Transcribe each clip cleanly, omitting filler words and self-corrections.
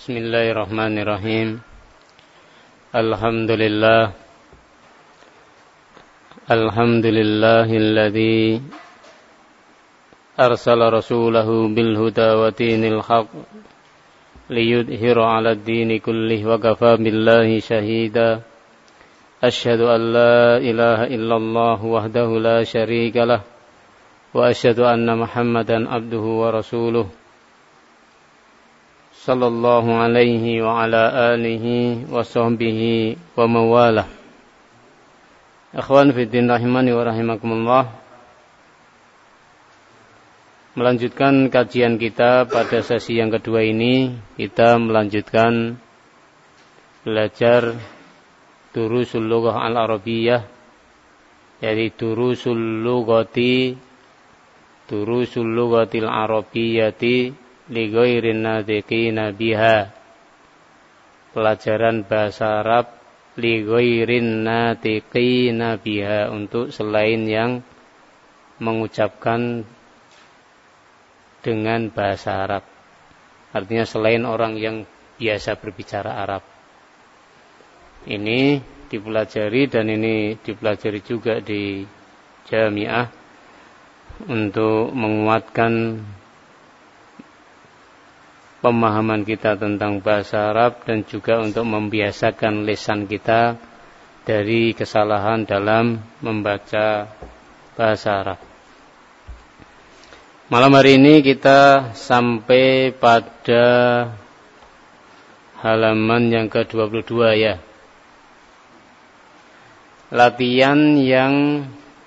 Bismillahirrahmanirrahim. Alhamdulillahilladzi arsala rasulahu bil huda wa dinil haqq liyudhhira 'alad dini kullih wa kafa billahi shahida. Asyhadu an la ilaha illallah wahdahu la syarika lah wa asyhadu anna Muhammadan abduhu wa rasuluh. Sallallahu alaihi wa ala alihi wa sahbihi wa mawalah. Akhwan fiddin rahimani wa rahimakumullah. Melanjutkan kajian kita pada sesi yang kedua ini, kita melanjutkan belajar Durusul Lughah Al-Arabiyyah, yaitu Durusul Lughatil Arabiyyati li ghairin natiqina biha. Pelajaran bahasa Arab li ghairin natiqina biha, untuk selain yang mengucapkan dengan bahasa Arab. Artinya selain orang yang biasa berbicara Arab. Ini dipelajari dan ini dipelajari juga di Jami'ah untuk menguatkan pemahaman kita tentang bahasa Arab dan juga untuk membiasakan lisan kita dari kesalahan dalam membaca bahasa Arab. Malam hari ini kita sampai pada halaman yang ke-22 ya. Latihan yang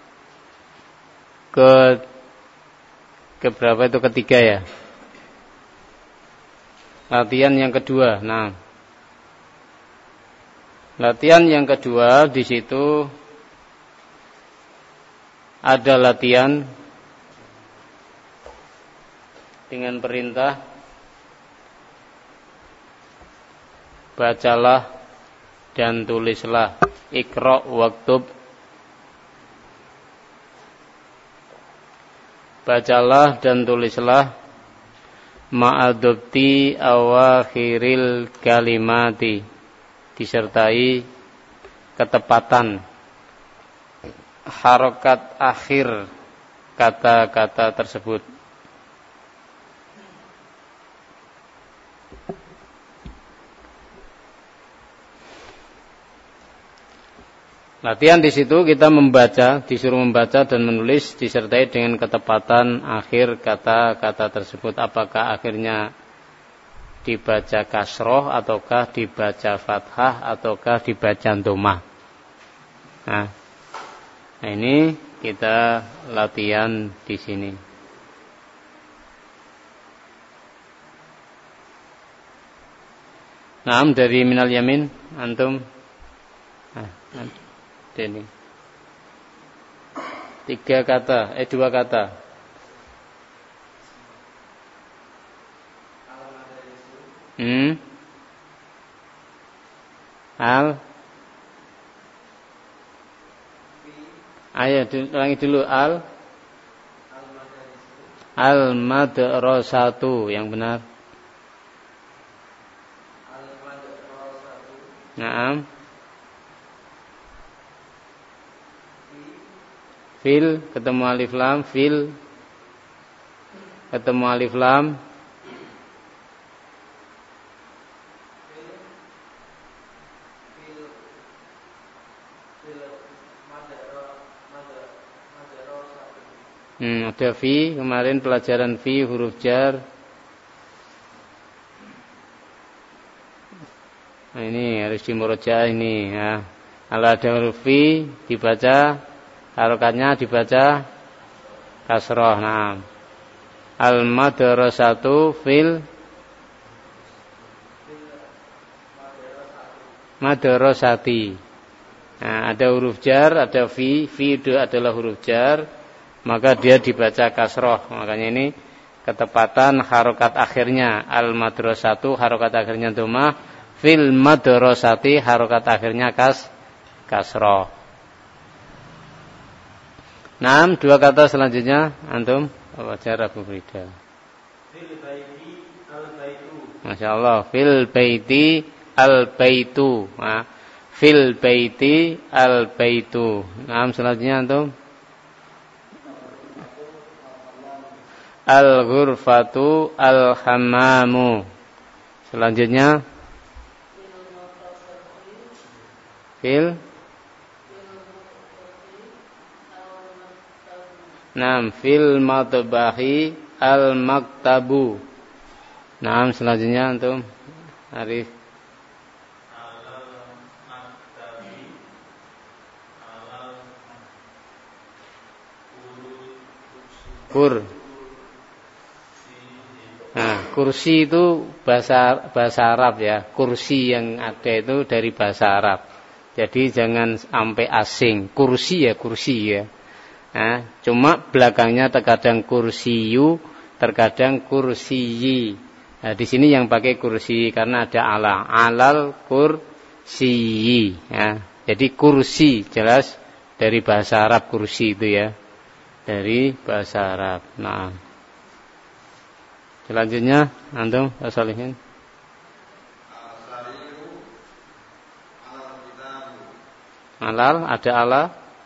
keberapa itu, ketiga ya. Latihan yang kedua. Nah, latihan yang kedua di situ ada latihan dengan perintah bacalah dan tulislah. Iqra waktub. Bacalah dan tulislah ma'adubti awakhiril kalimati, disertai ketepatan harokat akhir kata-kata tersebut. Latihan di situ kita membaca, disuruh membaca dan menulis disertai dengan ketepatan akhir kata-kata tersebut. Apakah akhirnya dibaca kasroh ataukah dibaca fathah ataukah dibaca dhammah. Nah, ini kita latihan di sini. Nah, dari minal yamin antum. Ini 2 kata. Ayo ulangi dulu. Al-madrasatu yang benar. Naam. Fil ketemu alif lam, fil ketemu alif lam, ada fi, kemarin pelajaran fi huruf jar. Nah, ini harus dimurajaah ini ya. Kalau ada huruf fi dibaca, harokatnya dibaca kasroh. Nah, al-madrasatu fil madrasati. Nah, ada huruf jar, ada fi itu adalah huruf jar, maka dia dibaca kasroh. Makanya ini ketepatan harokat akhirnya. Al-madrasatu harokat akhirnya dhammah, fil madrasati harokat akhirnya kasroh. Nah, 2 kata selanjutnya antum baca Abu Frida. Fil baiti al-baitu. Masya Allah. Fil baiti al-baitu. Nah, fil baiti al-baitu. Nah, selanjutnya antum. Al-ghurfatu al-hammamu. Selanjutnya fil matbahi al-maktabu. Nah, selanjutnya antum Arif. Nah, kursi itu bahasa Arab ya. Kursi yang ada itu dari bahasa Arab. Jadi jangan sampai asing. Kursi ya. Nah, cuma belakangnya terkadang kursiyu, terkadang kursiyi. Nah, di sini yang pakai kursi karena ada alal kursiyi. Ya. Jadi kursi jelas dari bahasa Arab kursi itu ya. Dari bahasa Arab. Nah. Selanjutnya antum Salihin. Alal ada ala.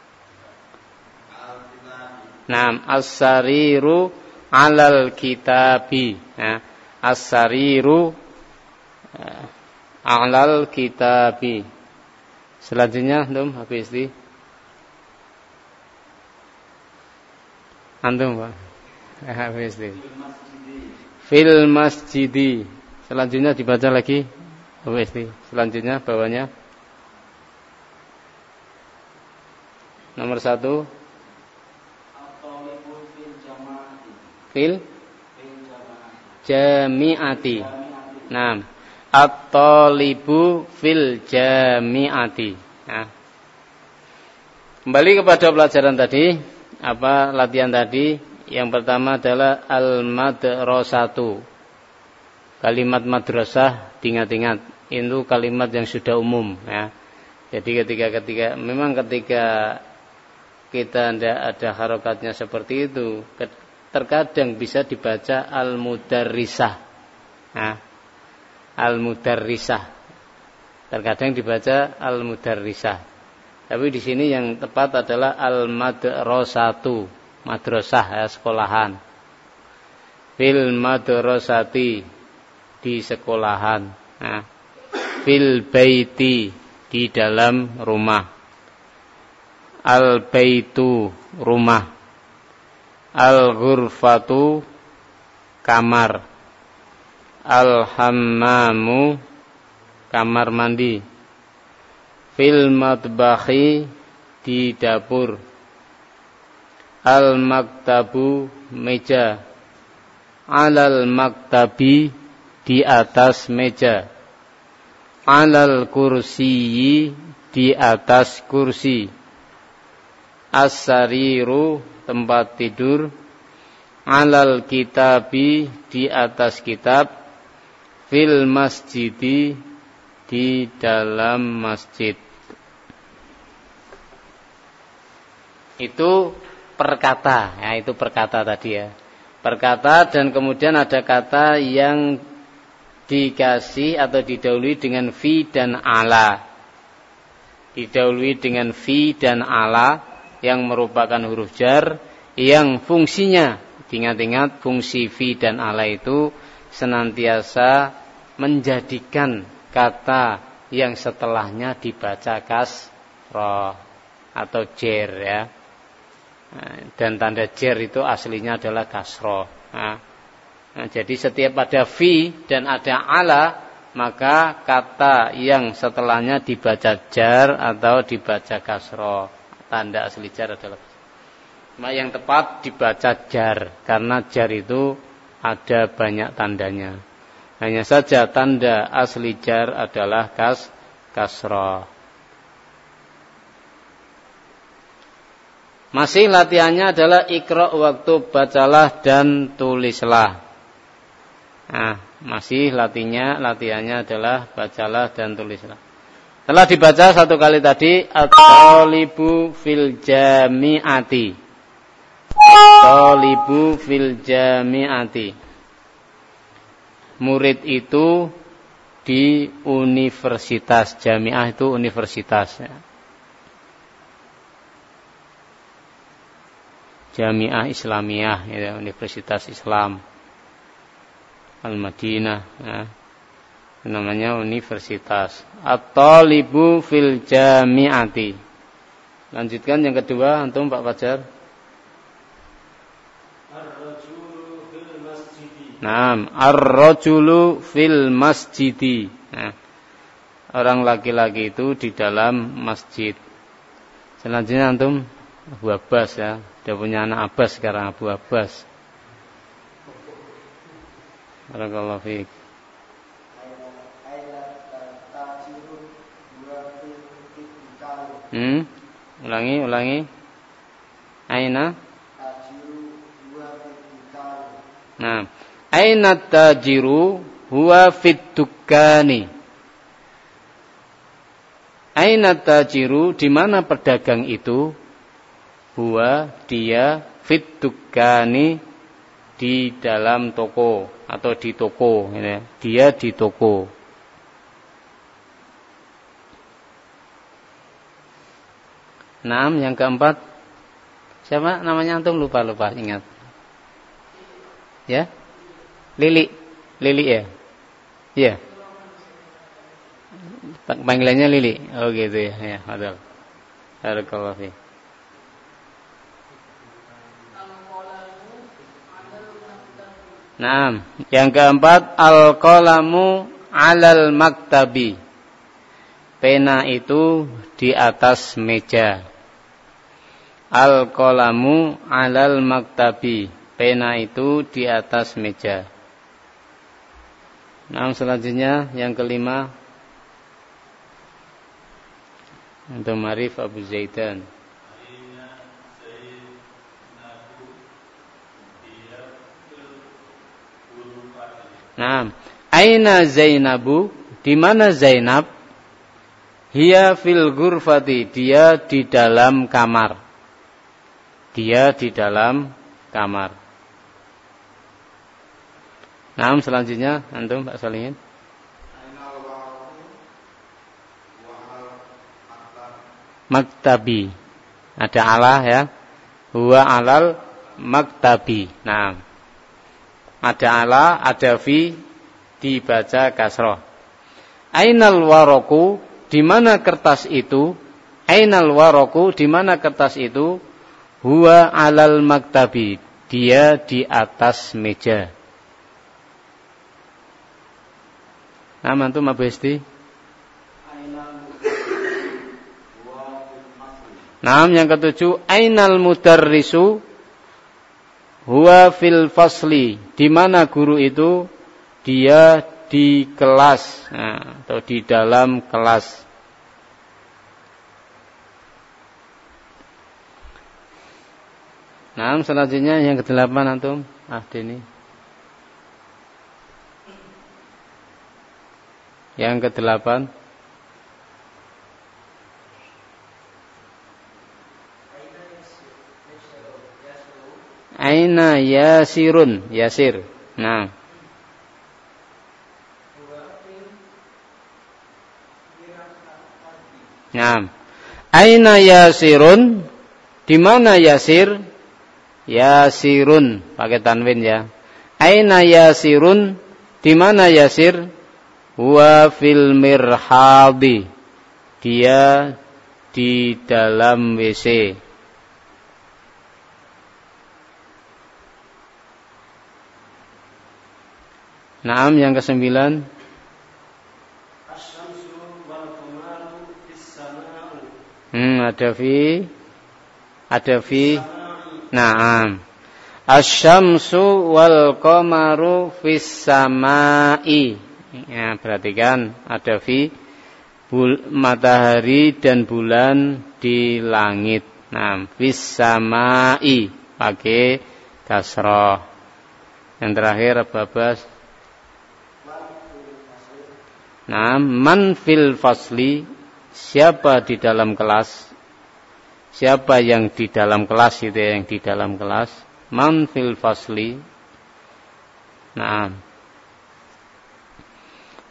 Naam, as-sariru alal kitabi. Nah, as-sariru alal kitabi. Selanjutnya antum habis di. Antum Pak. Habis di. Fil masjidi. Selanjutnya dibaca lagi. Habis di. Selanjutnya bawahnya. Nomor 1. Fil jami'ati. Nah, at-talibu fil jami'ati. Nah. Kembali kepada pelajaran tadi, apa latihan tadi? Yang pertama adalah al-madrasatu. Kalimat madrasah diingat-ingat, itu kalimat yang sudah umum ya. Jadi ketika kita tidak ada harokatnya seperti itu, terkadang bisa dibaca al-mudarrisah. Nah, al-mudarrisah. Terkadang dibaca al-mudarrisah. Tapi di sini yang tepat adalah al-madrasatu. Madrasah ya, sekolahan. Fil madrasati di sekolahan. Nah, fil baiti di dalam rumah. Al baitu rumah. Al ghurfatu kamar. Al hammamu kamar mandi. Fil matbahi di dapur. Al maktabu meja. Alal maktabi di atas meja. Alal kursiyi di atas kursi. As-sariru tempat tidur. Alal kitabi di atas kitab. Fil masjidi di dalam masjid. Itu perkata, ya itu perkata tadi ya. Perkata dan kemudian ada kata yang dikasih atau didahului dengan fi dan ala. Didahului dengan fi dan ala yang merupakan huruf jar yang fungsinya, ingat-ingat fungsi fi dan ala itu senantiasa menjadikan kata yang setelahnya dibaca kasroh atau jer ya. Dan tanda jer itu aslinya adalah kasroh. Nah, jadi setiap ada fi dan ada ala, maka kata yang setelahnya dibaca jar atau dibaca kasroh. Tanda asli jar adalah. Nah, yang tepat dibaca jar karena jar itu ada banyak tandanya. Hanya saja tanda asli jar adalah kasroh. Masih latihannya adalah ikra waktu bacalah dan tulislah. Nah, masih latihannya adalah bacalah dan tulislah. Setelah dibaca satu kali tadi, at-talibu fil jami'ati. At-talibu fil jami'ati. murid itu di universitas. Jamiah itu universitas. Jamiah Islamiyah, ya, Universitas Islam Al-Madinah, ya. Namanya universitas. At-talibu fil jami'ati. Lanjutkan yang kedua, antum Pak Fajar. Ar-rajulu fil masjidi. Naam, ar-rajulu fil masjidi. Nah, orang laki-laki itu di dalam masjid. Selanjutnya antum Abu Abbas, ya. Dia punya anak Abbas sekarang, Abu Abbas. Barakallahu fiik. Ulangi. Aina? Nah, aina tajiru huwa fit dukani. Aina tajiru, di mana pedagang itu? Huwa, dia, fit dukani, di dalam toko atau di toko, ya. Dia di toko. Naam, yang keempat. Siapa namanya antum? Lupa ingat. Ya? Lili ya? Iya. Panggilannya Lili. Oh gitu ya. Ya, betul. Barakallahu fiik. Naam, yang keempat, al-qalamu 'alal maktabi. Pena itu di atas meja. Al-qalamu 'alal maktabi. Pena itu di atas meja. Naam, selanjutnya yang kelima, untuk Marif Abu Zaidan. Nah, aina Zainabu, di mana Zainab? Hiya fil ghurfati, dia di dalam kamar. Dia di dalam kamar. Nah, selanjutnya antum Pak Salihin. Maktabi. Ada ala, ya. Huwa alal maktabi. Nah, ada ala, ada fi, dibaca kasroh. Ainal waraku, di mana kertas itu? Ainal waraku, di mana kertas itu? Huwa alal maktabi, dia di atas meja. Nah, antum Abu Hesti. Nah, yang ketujuh, ainal mudarrisu huwa fil fasli, di mana guru itu? Dia di kelas, nah, atau di dalam kelas. Nah, selanjutnya yang ke-8 antum, Deni. Yang ke-8. Aina Yasirun, Yasir. Nah. Nah. Aina Yasirun, di mana Yasir? Yasirun, pakai tanwin ya. Aina Yasirun, di mana Yasir? Huwa fil mirhadi, dia di dalam WC. Naam, yang ke-9. Ada fi. Naam. Asy-syamsu wal qamaru fis samai. Ya, perhatikan, ada fi, matahari dan bulan di langit. Nah, fis samai, pakai kasroh. Yang terakhir Abbas. Nah, man fil fasli, siapa di dalam kelas? Siapa yang di dalam kelas itu, yang di dalam kelas? Man fil fasli. Nah,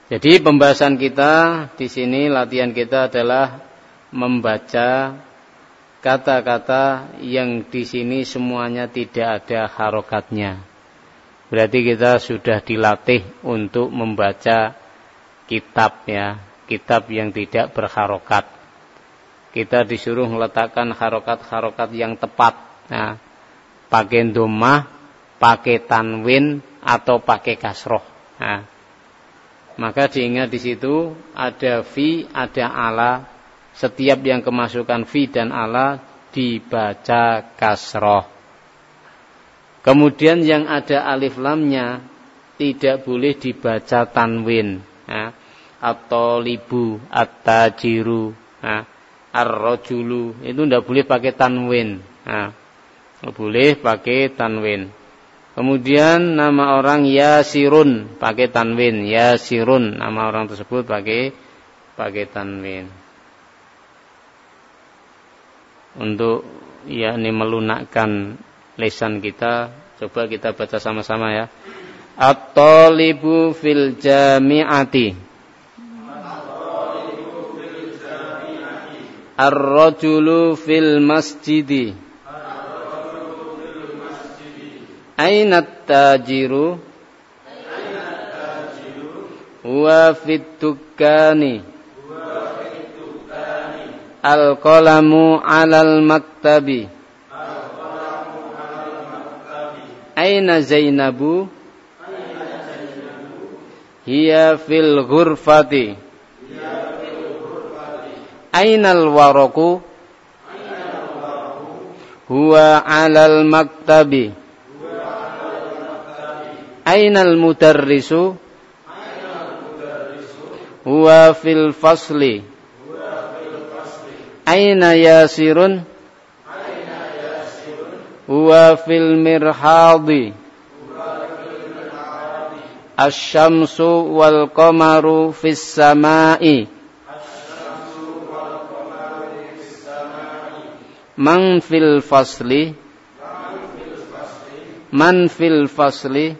Jadi pembahasan kita di sini, latihan kita adalah membaca kata-kata yang di sini semuanya tidak ada harokatnya. Berarti kita sudah dilatih untuk membaca kitab ya, kitab yang tidak berharokat. Kita disuruh meletakkan harokat-harokat yang tepat. Nah, pakai dhammah, pakai tanwin atau pakai kasroh. Nah, maka diingat di situ ada fi, ada ala. Setiap yang kemasukan fi dan ala dibaca kasroh. Kemudian yang ada alif lamnya tidak boleh dibaca tanwin. At-talibu, at-tajiru, ar-rajulu, itu tidak boleh pakai tanwin. Boleh pakai tanwin. Kemudian nama orang Yasirun pakai tanwin, Yasirun, nama orang tersebut pakai tanwin. Untuk yakni melunakkan lisan kita, coba kita baca sama-sama ya. At-talibu fil jami'ati, ar-rajulu fil masjidi, aina tajiru huwa fit dukkani, al-qalamu 'alal maktabi, aina Zainabu hiya fil ghurfati, aina al-waraqu huwa 'alal maktabi, aina al-mudarrisu huwa fil fasli, aina Yasirun huwa fil mirhadi, asy-syamsu wal qamaru fis samai, man fil fasli, man fil fasli.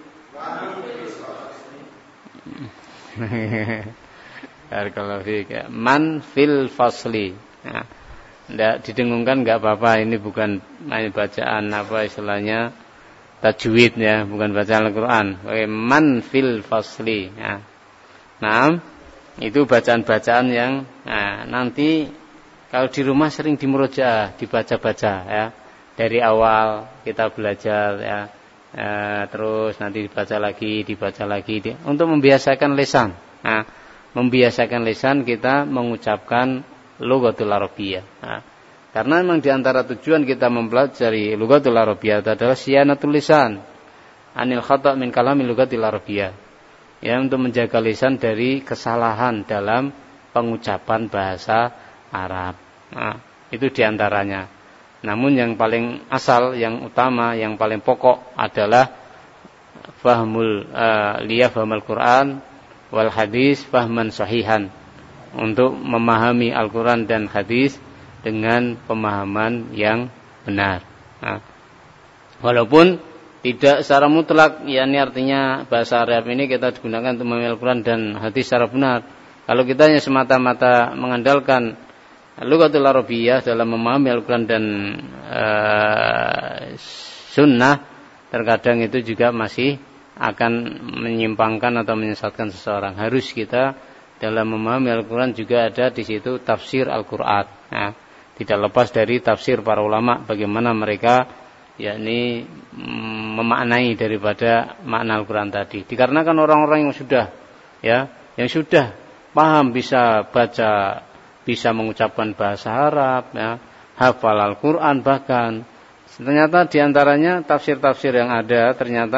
Barakallahu fiik ya. Man fil fasli. Nah, tidak didengungkan enggak apa-apa, ini bukan bacaan apa istilahnya tajwid ya, bukan bacaan Al-Qur'an. Man fil fasli ya. Nah, itu bacaan-bacaan yang nanti kalau di rumah sering dimurojaah, dibaca-baca ya. Dari awal kita belajar ya. Terus nanti dibaca lagi untuk membiasakan lisan. Nah, membiasakan lisan kita mengucapkan lughatul arabiyyah. Nah, karena memang di antara tujuan kita mempelajari lughatul arabiyyah adalah siyanatul lisan anil khata' min kalamil lughatil arabiyyah. Ya, untuk menjaga lisan dari kesalahan dalam pengucapan bahasa Arab. Nah, itu di antaranya. Namun yang paling asal, yang utama, yang paling pokok adalah fahmul fahmul Quran wal hadis fahman sahihan, untuk memahami Al-Quran dan hadis dengan pemahaman yang benar. Nah, walaupun tidak secara mutlak, yakni artinya bahasa Arab ini kita digunakan untuk memahami Al-Quran dan hadis secara benar. Kalau kita hanya semata-mata mengandalkan lughatul arabiyyah dalam memahami Al-Quran dan sunnah, terkadang itu juga masih akan menyimpangkan atau menyesatkan seseorang. Harus kita dalam memahami Al-Quran juga ada di situ tafsir Al-Quran. Nah, tidak lepas dari tafsir para ulama, bagaimana mereka yakni memaknai daripada makna Al-Quran tadi. Dikarenakan orang-orang yang sudah paham, bisa baca, bisa mengucapkan bahasa Arab, ya, hafal Al-Quran bahkan. Ternyata diantaranya tafsir-tafsir yang ada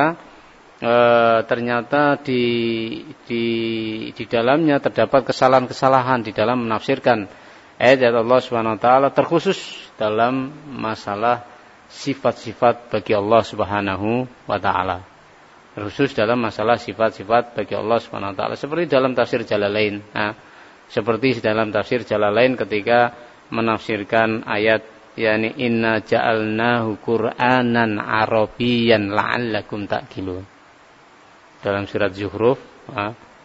ternyata di dalamnya terdapat kesalahan-kesalahan di dalam menafsirkan ayat Allah Subhanahu wa taala, terkhusus dalam masalah sifat-sifat bagi Allah Subhanahu wa taala. Terkhusus dalam masalah sifat-sifat bagi Allah Subhanahu wa taala, seperti dalam tafsir Jalalain. Nah, seperti dalam tafsir Jalalain ketika menafsirkan ayat yakni inna ja'alnahu Qur'anan Arabiyyan la'allakum ta'qilun. Dalam surat Zuhruf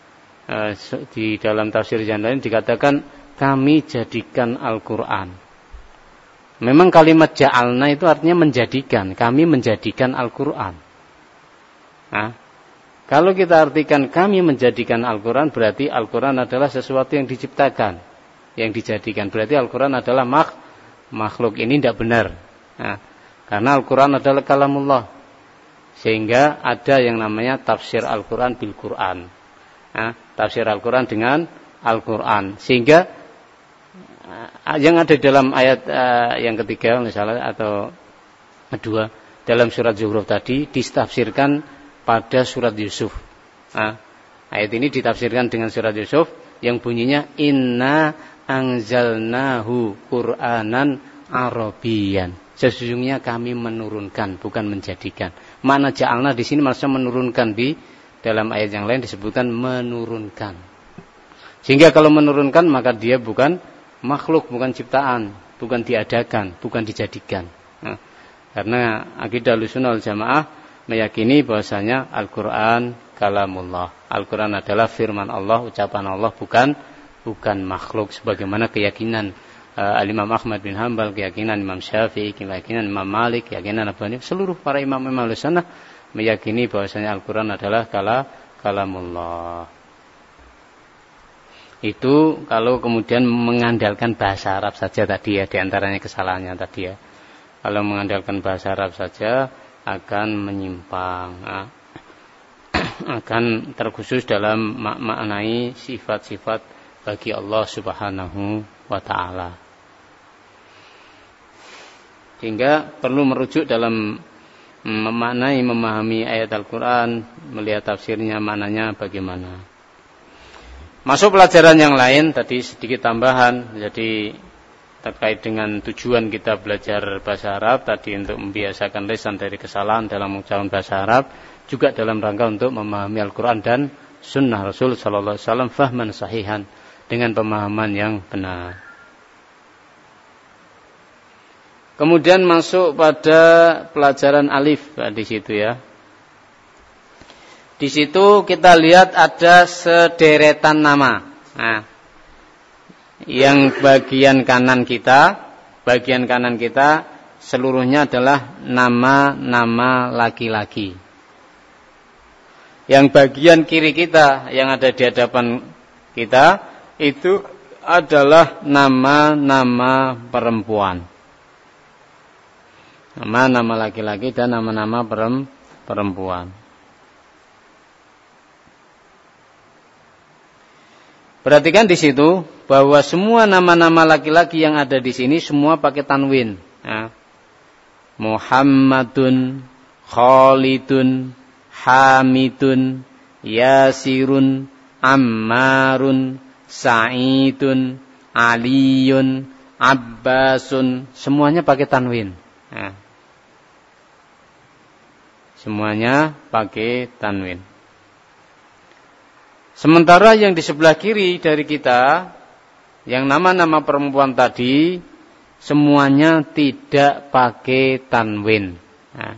di dalam tafsir yang lain dikatakan kami jadikan Al-Quran. Memang kalimat ja'alna itu artinya menjadikan. Kami menjadikan Al-Quran. Nah, kalau kita artikan kami menjadikan Al-Quran, berarti Al-Quran adalah sesuatu yang diciptakan, yang dijadikan. Berarti Al-Quran adalah makhluk. Ini tidak benar. Nah, karena Al-Quran adalah kalamullah. Sehingga ada yang namanya tafsir Al-Quran bil Quran. Nah, tafsir Al-Quran dengan Al-Quran. Sehingga yang ada dalam ayat yang ketiga misalnya atau kedua dalam surat Zuhruf tadi ditafsirkan pada surat Yusuf. Nah, ayat ini ditafsirkan dengan surat Yusuf yang bunyinya inna anzalnahu Qur'anan Arabiyan. Sesungguhnya kami menurunkan, bukan menjadikan. Makna ja'alna di sini maksudnya menurunkan, di dalam ayat yang lain disebutkan menurunkan. Sehingga kalau menurunkan maka dia bukan makhluk, bukan ciptaan, bukan diadakan, bukan dijadikan. Nah, karena akidah Ahlussunnah wal Jamaah meyakini bahwasanya Al-Quran kalamullah. Al-Quran adalah firman Allah, ucapan Allah, bukan makhluk sebagaimana keyakinan Al-Imam Ahmad bin Hanbal, keyakinan Imam Syafi'i, keyakinan Imam Malik, keyakinan Abu Hanifah, seluruh para imam-imam Ahlussunnah meyakini bahwasanya Al-Quran adalah kalamullah. Itu kalau kemudian mengandalkan bahasa Arab saja tadi ya, diantaranya kesalahannya tadi ya. Kalau mengandalkan bahasa Arab saja akan menyimpang, akan terkhusus dalam maknai sifat-sifat bagi Allah Subhanahu wa ta'ala. Sehingga perlu merujuk dalam memahami ayat Al-Quran, melihat tafsirnya, maknanya bagaimana. Masuk pelajaran yang lain, tadi sedikit tambahan, jadi terkait dengan tujuan kita belajar bahasa Arab, tadi untuk membiasakan lisan dari kesalahan dalam mengucapkan bahasa Arab, juga dalam rangka untuk memahami Al-Quran dan Sunnah Rasul Sallallahu Alaihi Wasallam fahman sahihan, dengan pemahaman yang benar. Kemudian masuk pada pelajaran alif di situ ya. Di situ kita lihat ada sederetan nama. Nah, yang bagian kanan kita seluruhnya adalah nama-nama laki-laki. Yang bagian kiri kita yang ada di hadapan kita itu adalah nama-nama perempuan. Nama-nama laki-laki dan nama-nama perempuan. Perhatikan di situ bahwa semua nama-nama laki-laki yang ada di sini semua pakai tanwin. Ya. Muhammadun, Khalidun, Hamidun, Yasirun, Ammarun, Sa'idun, Aliyun, Abbasun, semuanya pakai tanwin. Ya. Semuanya pakai tanwin. Sementara yang di sebelah kiri dari kita, yang nama-nama perempuan tadi, semuanya tidak pakai tanwin. Nah.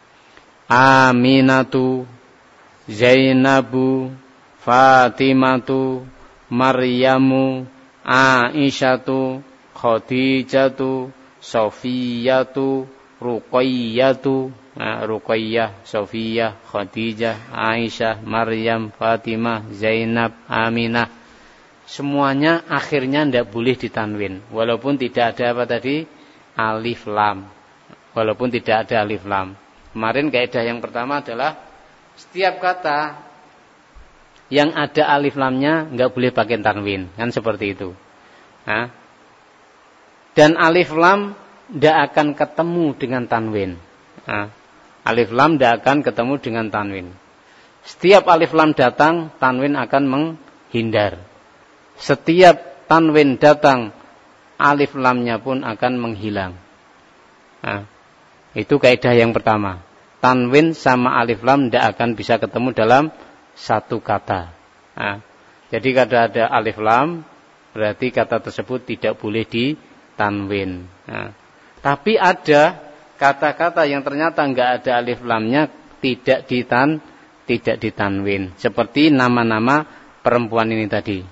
Aminatu, Zainabu, Fatimatu, Maryamu, Aisyatu, Khadijatu, Sofiyatu, Ruqayyatu, Ruqayyah, Sofiyah, Khadijah, Aisyah, Maryam, Fatimah, Zainab, Aminah. Semuanya akhirnya tidak boleh ditanwin. Walaupun tidak ada apa tadi? Alif lam. Walaupun tidak ada alif lam. Kemarin kaidah yang pertama adalah setiap kata yang ada alif lamnya nggak boleh pakai tanwin. Kan seperti itu. Nah. Dan alif lam tidak akan ketemu dengan tanwin. Nah. Alif lam tidak akan ketemu dengan tanwin. Setiap alif lam datang, tanwin akan menghindar. Setiap tanwin datang, alif lamnya pun akan menghilang. Nah, itu kaidah yang pertama. Tanwin sama alif lam tidak akan bisa ketemu dalam satu kata. Nah, jadi kalau ada alif lam, berarti kata tersebut tidak boleh ditanwin. Nah, tapi ada kata-kata yang ternyata enggak ada alif lamnya tidak ditanwin, seperti nama-nama perempuan ini tadi.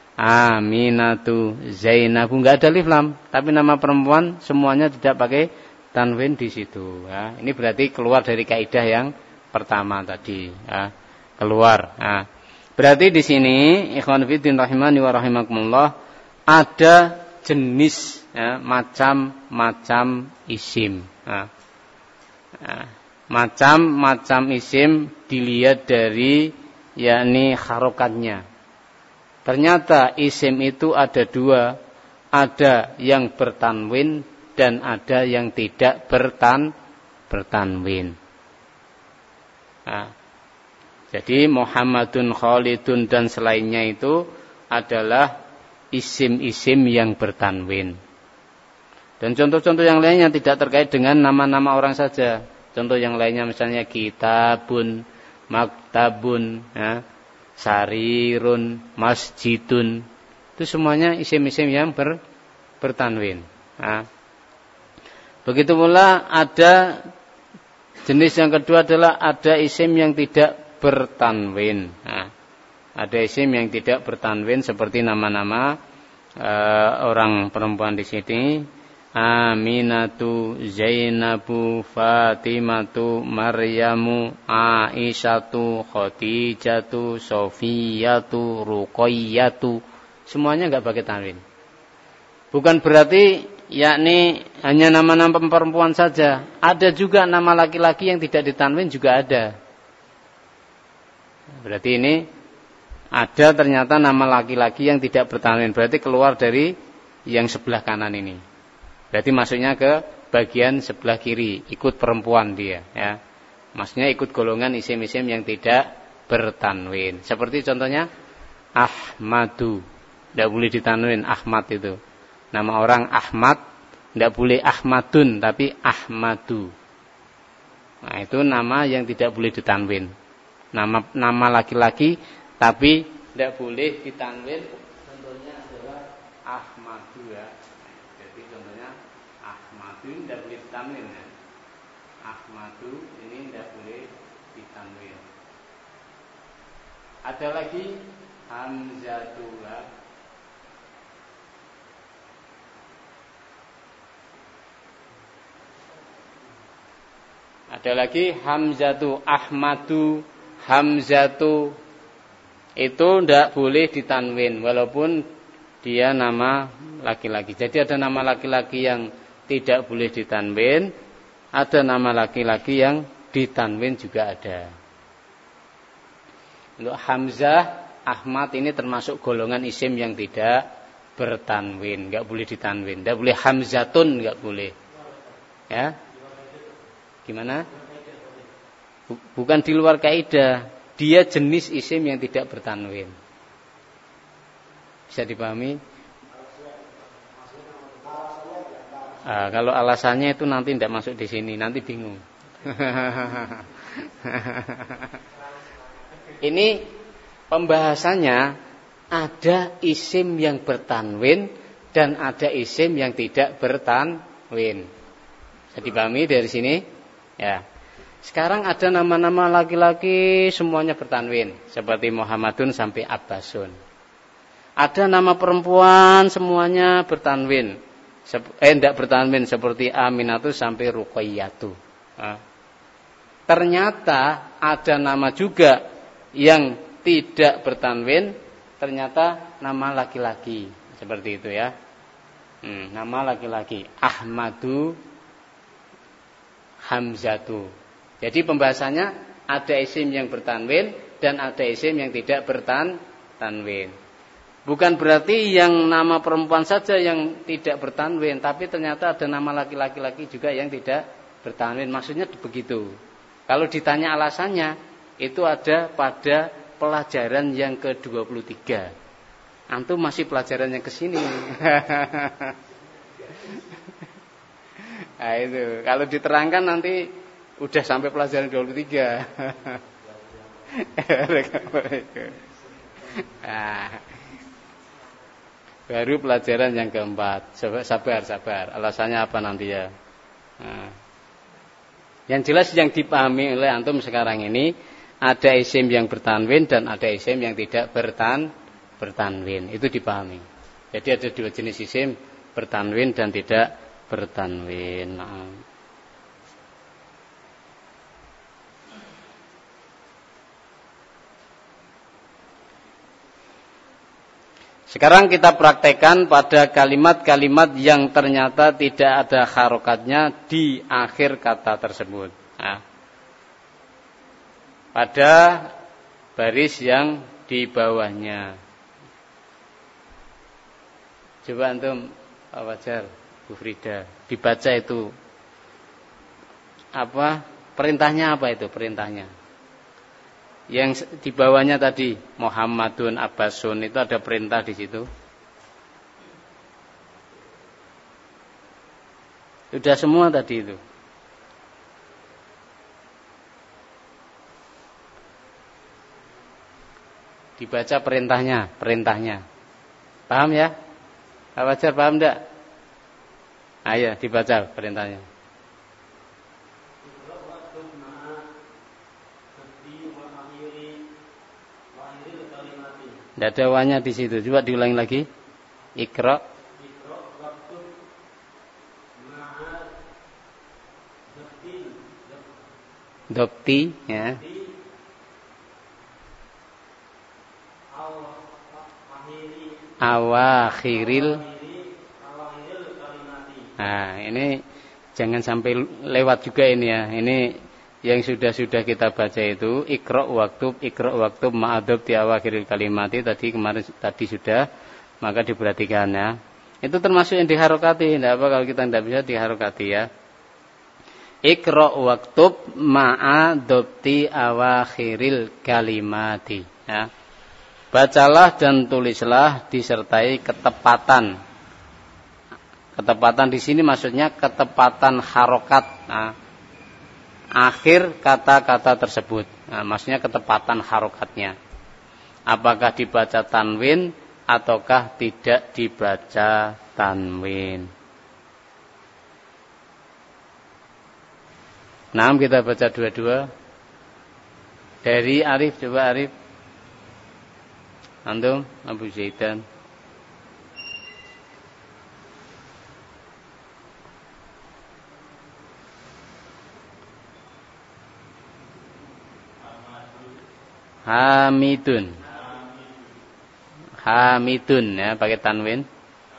Aminatu, Zainabu, enggak ada alif lam, tapi nama perempuan semuanya tidak pakai tanwin di situ. Ya. Ini berarti keluar dari kaidah yang pertama tadi. Ya. Keluar. Ya. Berarti di sini, ikhwan fillah rahimani wa rahimakumullah, ada jenis, ya, macam-macam isim. Ya. Ya. Macam-macam isim dilihat dari yakni harokatnya. Ternyata isim itu ada dua, ada yang bertanwin dan ada yang tidak bertanwin. Nah, jadi Muhammadun, Khalidun dan selainnya itu adalah isim-isim yang bertanwin. Dan contoh-contoh yang lainnya tidak terkait dengan nama-nama orang saja. Contoh yang lainnya misalnya kitabun, maktabun, ya, sarirun, masjidun, itu semuanya isim-isim yang bertanwin. Nah, begitu pula ada jenis yang kedua adalah ada isim yang tidak bertanwin. Nah, ada isim yang tidak bertanwin seperti nama-nama orang perempuan di sini. Aminatu, Zainabu, Fatimatu, Maryamu, Aisyatu, Khadijatu, Sofiyatu, Ruqayyatu, semuanya enggak pakai tanwin. Bukan berarti yakni hanya nama-nama perempuan saja, ada juga nama laki-laki yang tidak ditanwin juga ada. Berarti ini ada ternyata nama laki-laki yang tidak bertanwin, berarti keluar dari yang sebelah kanan ini. Berarti masuknya ke bagian sebelah kiri, ikut perempuan dia, ya. Maksudnya ikut golongan isim-isim yang tidak bertanwin. Seperti contohnya Ahmadu, tidak boleh ditanwin Ahmad itu. Nama orang Ahmad, tidak boleh Ahmadun tapi Ahmadu. Nah, itu nama yang tidak boleh ditanwin. Nama laki-laki tapi tidak boleh ditanwin. Contohnya adalah Ahmadu, ya. Contohnya Ahmadu ini tidak boleh ditanwin, ya. Ahmadu ini tidak boleh ditanwin. Ada lagi Hamzatullah. Ada lagi Hamzatu, Ahmadu, Hamzatu, itu tidak boleh ditanwin walaupun dia nama laki-laki. Jadi ada nama laki-laki yang tidak boleh ditanwin, ada nama laki-laki yang ditanwin juga ada. Untuk Hamzah, Ahmad ini termasuk golongan isim yang tidak bertanwin, enggak boleh ditanwin. Enggak boleh Hamzatun, enggak boleh. Ya. Gimana? Bukan di luar kaidah, dia jenis isim yang tidak bertanwin. Bisa dipahami? Kalau alasannya itu nanti tidak masuk di sini, nanti bingung. Ini pembahasannya ada isim yang bertanwin dan ada isim yang tidak bertanwin. Bisa dipahami dari sini? Ya. Sekarang ada nama-nama laki-laki semuanya bertanwin, seperti Muhammadun sampai Abbasun. Ada nama perempuan semuanya bertanwin. Tidak bertanwin seperti Aminatu sampai Ruqayyatu. Ternyata ada nama juga yang tidak bertanwin, ternyata nama laki-laki. Seperti itu, ya. Nama laki-laki Ahmadu, Hamzatu. Jadi pembahasannya ada isim yang bertanwin dan ada isim yang tidak bertanwin. Bukan berarti yang nama perempuan saja yang tidak bertanwin, tapi ternyata ada nama laki-laki juga yang tidak bertanwin. Maksudnya begitu. Kalau ditanya alasannya, itu ada pada pelajaran yang ke-23. Antum masih pelajaran yang kesini. Nah itu, kalau diterangkan nanti udah sampai pelajaran 23. Nah, baru pelajaran yang keempat. Sabar. Alasannya apa nanti, ya? Nah, yang jelas yang dipahami oleh antum sekarang ini, ada isim yang bertanwin dan ada isim yang tidak bertanwin. Itu dipahami. Jadi ada dua jenis isim, bertanwin dan tidak bertanwin. Sekarang kita praktekkan pada kalimat-kalimat yang ternyata tidak ada harokatnya di akhir kata tersebut. Nah, pada baris yang di bawahnya. Coba antum, Pak Fajar, Bu Frida, dibaca itu apa? Perintahnya apa itu? Perintahnya. Yang di bawahnya tadi Muhammadun Abbasun, itu ada perintah di situ. Sudah semua tadi itu. Dibaca perintahnya. Paham ya? Pak Fajar paham enggak? Ayo dibaca perintahnya. Tidak ada wanya di situ. Coba diulangi lagi. Iqra. Dokti, ya. Awakhiril. Nah, ini jangan sampai lewat juga ini ya. Ini yang sudah kita baca itu Iqra waktub ma'adab di awakhiril kalimati tadi sudah, maka diperhatikan ya. Itu termasuk yang diharokati, tidak apa kalau kita tidak bisa diharokati ya. Iqra waktub ma'adab di awakhiril kalimati ya. Bacalah dan tulislah disertai ketepatan. Ketepatan di sini maksudnya ketepatan harokat. Nah, akhir kata-kata tersebut. Nah, maksudnya ketepatan harokatnya. Apakah dibaca tanwin ataukah tidak dibaca tanwin. Nah, kita baca dua-dua. Dari Arif, coba Arif. Antum, Abu Zaidan. Hamidun ya, pakai tanwin.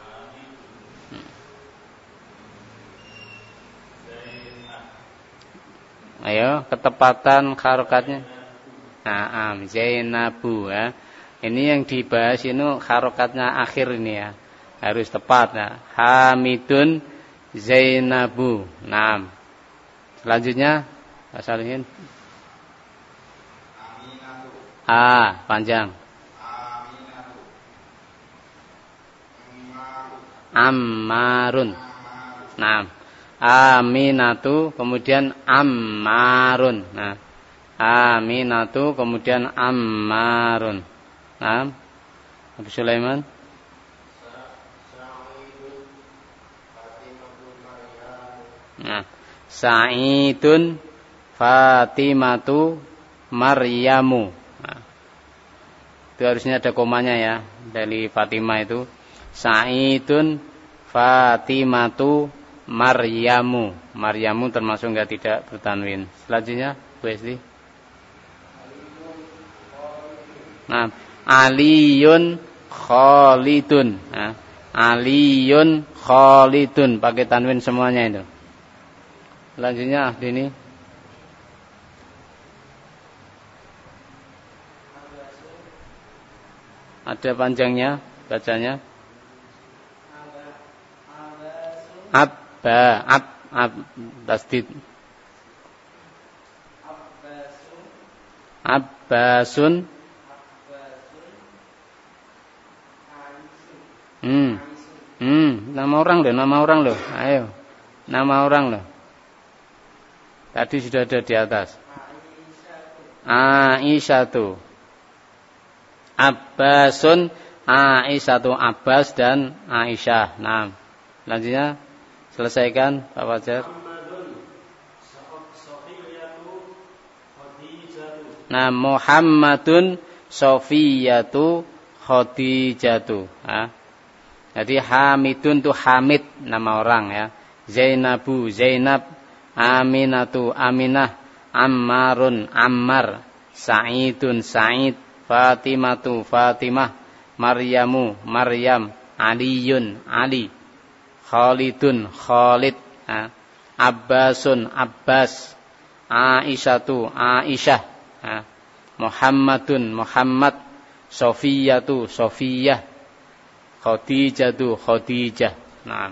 Ayo, ketepatan harokatnya. Naam, Zainabu ya. Ini yang dibahas ini harokatnya akhir ini ya. Harus tepat ya. Hamidun Zainabu. Naam. Selanjutnya Asalihin. Panjang. Ammarun. Nah, Aminatu kemudian Ammarun. Nah, Aminatu kemudian Ammarun. Nah, Abu Sulaiman. Nah, Sa'idun Fatimatu Maryamu. Nah, itu harusnya ada komanya ya dari Fatimah itu. Sa'idun Fatimatu Maryamu. Maryamu termasuk enggak tidak bertanwin. Selanjutnya Bu Esti. Nah, Aliyun Khalidun. Nah, Aliyun Khalidun pakai tanwin semuanya itu. Selanjutnya ini ada panjangnya bacanya. Tasdid. Abbasun. Nama orang loh. Ayo. Nama orang loh. Tadi sudah ada di atas. Aisyatu. Abbasun, Aisyatu, Abbas dan Aisyah. Nah, selanjutnya selesaikan Pak Fajar. Nah, Muhammadun, Sofiyatu, Khadijatu. Jadi Hamidun itu Hamid, nama orang ya. Zainabu, Zainab. Aminatu, Aminah. Ammarun, Ammar. Sa'idun, Sa'id. Fatimatu, Fatimah. Maryamu, Maryam. Aliyun, Ali. Khalidun, Khalid. Abbasun, Abbas. Aisyatu, Aisyah. Muhammadun, Muhammad. Sofiyatu, Sofiyah. Khadijatu, Khadijah. Nah.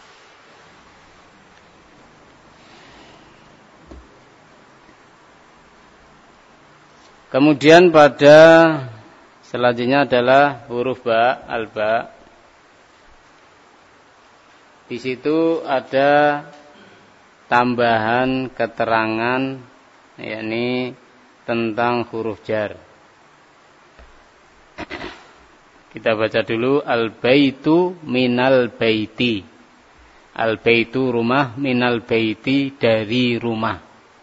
Kemudian pada selanjutnya adalah huruf ba, al-ba. Di situ ada tambahan keterangan yakni tentang huruf jar. Kita baca dulu al-baitu minal baiti. Al-baitu rumah, minal baiti dari rumah.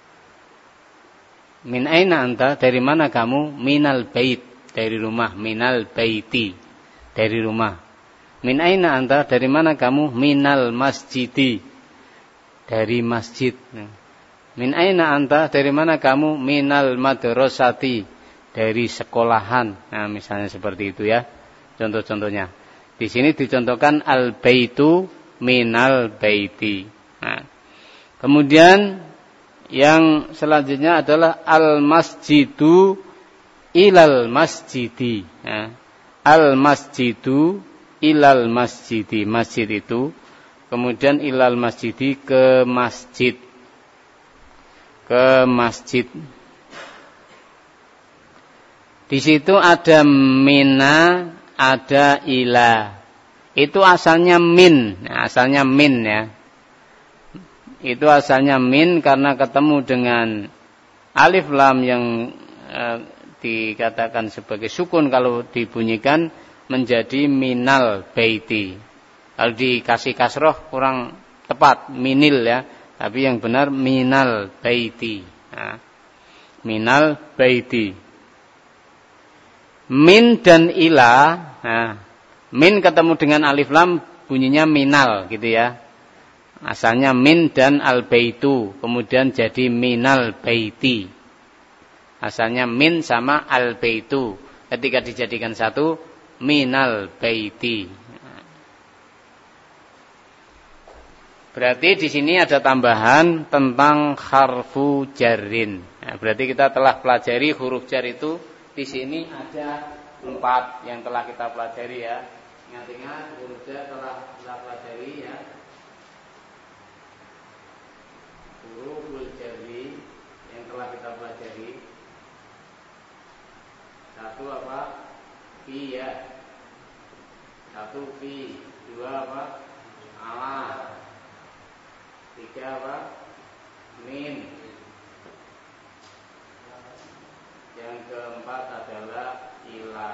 Min aina anta, dari mana kamu? Minal bait, dari rumah. Minal baiti, dari rumah. Min aina anta, dari mana kamu? Minal masjidi, dari masjid. Min aina anta, dari mana kamu? Minal madrasati, dari sekolahan. Nah, misalnya seperti itu ya. Contoh-contohnya. Di sini dicontohkan al-baitu minal baiti. Nah, kemudian yang selanjutnya adalah al-masjidu ilal masjidi. Nah, al-masjidu ilal masjidi. Masjid itu. Kemudian ilal masjidi, ke masjid. Ke masjid. Di situ ada mina, ada ila. Itu asalnya min. Nah, asalnya min ya. Itu asalnya min karena ketemu dengan alif lam yang dikatakan sebagai sukun kalau dibunyikan menjadi minal baiti. Kalau dikasih kasroh kurang tepat, minil ya. Tapi yang benar minal baiti. Nah, minal baiti. Min dan ila, nah, min ketemu dengan alif lam bunyinya minal gitu ya. Asalnya min dan al-baitu, kemudian jadi minal baiti. Asalnya min sama al-baitu, ketika dijadikan satu minal baiti. Berarti di sini ada tambahan tentang harfu jarrin. Nah, berarti kita telah pelajari huruf jar itu. Di sini ada 4 yang telah kita pelajari ya. Ingat-ingat huruf jar telah kita pelajari ya. Huruf jarri yang telah kita pelajari. 1 apa? Fi ya. 1 fi. 2 apa? Ala. 3 apa? Min. Yang keempat adalah ila.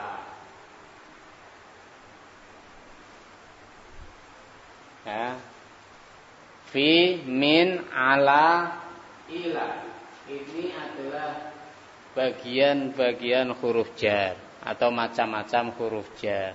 Ya. Fi, min, ala, ila. Ini adalah bagian-bagian huruf jar atau macam-macam huruf jar.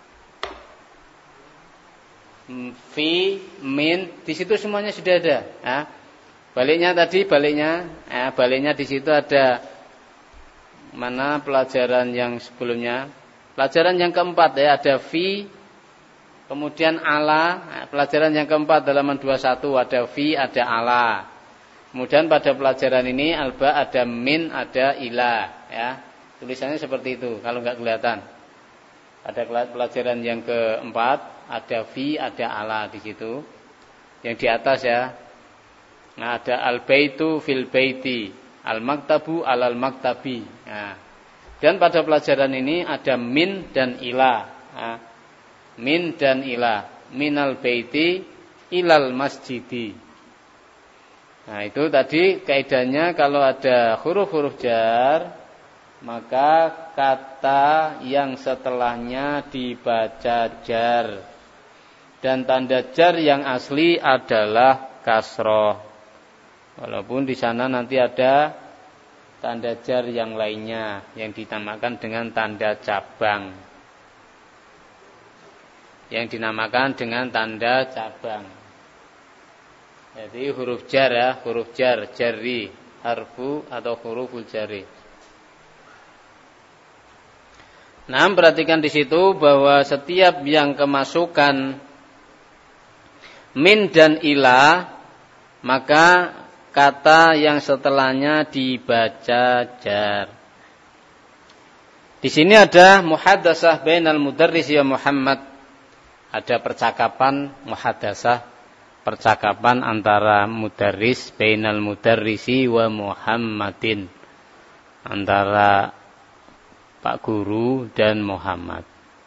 Fi, min, di situ semuanya sudah ada. Ya. Baliknya tadi, baliknya di situ ada. Mana pelajaran yang sebelumnya? Pelajaran yang keempat ya, ada fi, kemudian ala. Pelajaran yang keempat halaman 21 ada fi, ada ala. Kemudian pada pelajaran ini alba ada min, ada ila ya. Tulisannya seperti itu kalau enggak kelihatan. Pada pelajaran yang keempat ada fi, ada ala di situ. Yang di atas ya. Nah, ada al-baitu fil baiti. Al-maktabu alal maktabi. Nah, dan pada pelajaran ini ada min dan ila. Nah, min dan ila. Minal baiti ilal masjidi. Nah, itu tadi kaidahnya kalau ada huruf-huruf jar, maka kata yang setelahnya dibaca jar. Dan tanda jar yang asli adalah kasroh. Walaupun di sana nanti ada tanda jar yang lainnya yang dinamakan dengan tanda cabang. Yang dinamakan dengan tanda cabang. Jadi huruf jar ya, huruf jar, jarri, harfu atau huruful jarri. Nah, perhatikan di situ bahwa setiap yang kemasukan min dan ila, maka kata yang setelahnya dibaca jar. Di sini ada muhaddatsah bainal mudarris wa Muhammad. Ada percakapan muhaddatsah, percakapan antara mudarris bainal mudarrisi wa Muhammadin, antara Pak Guru dan Muhammad.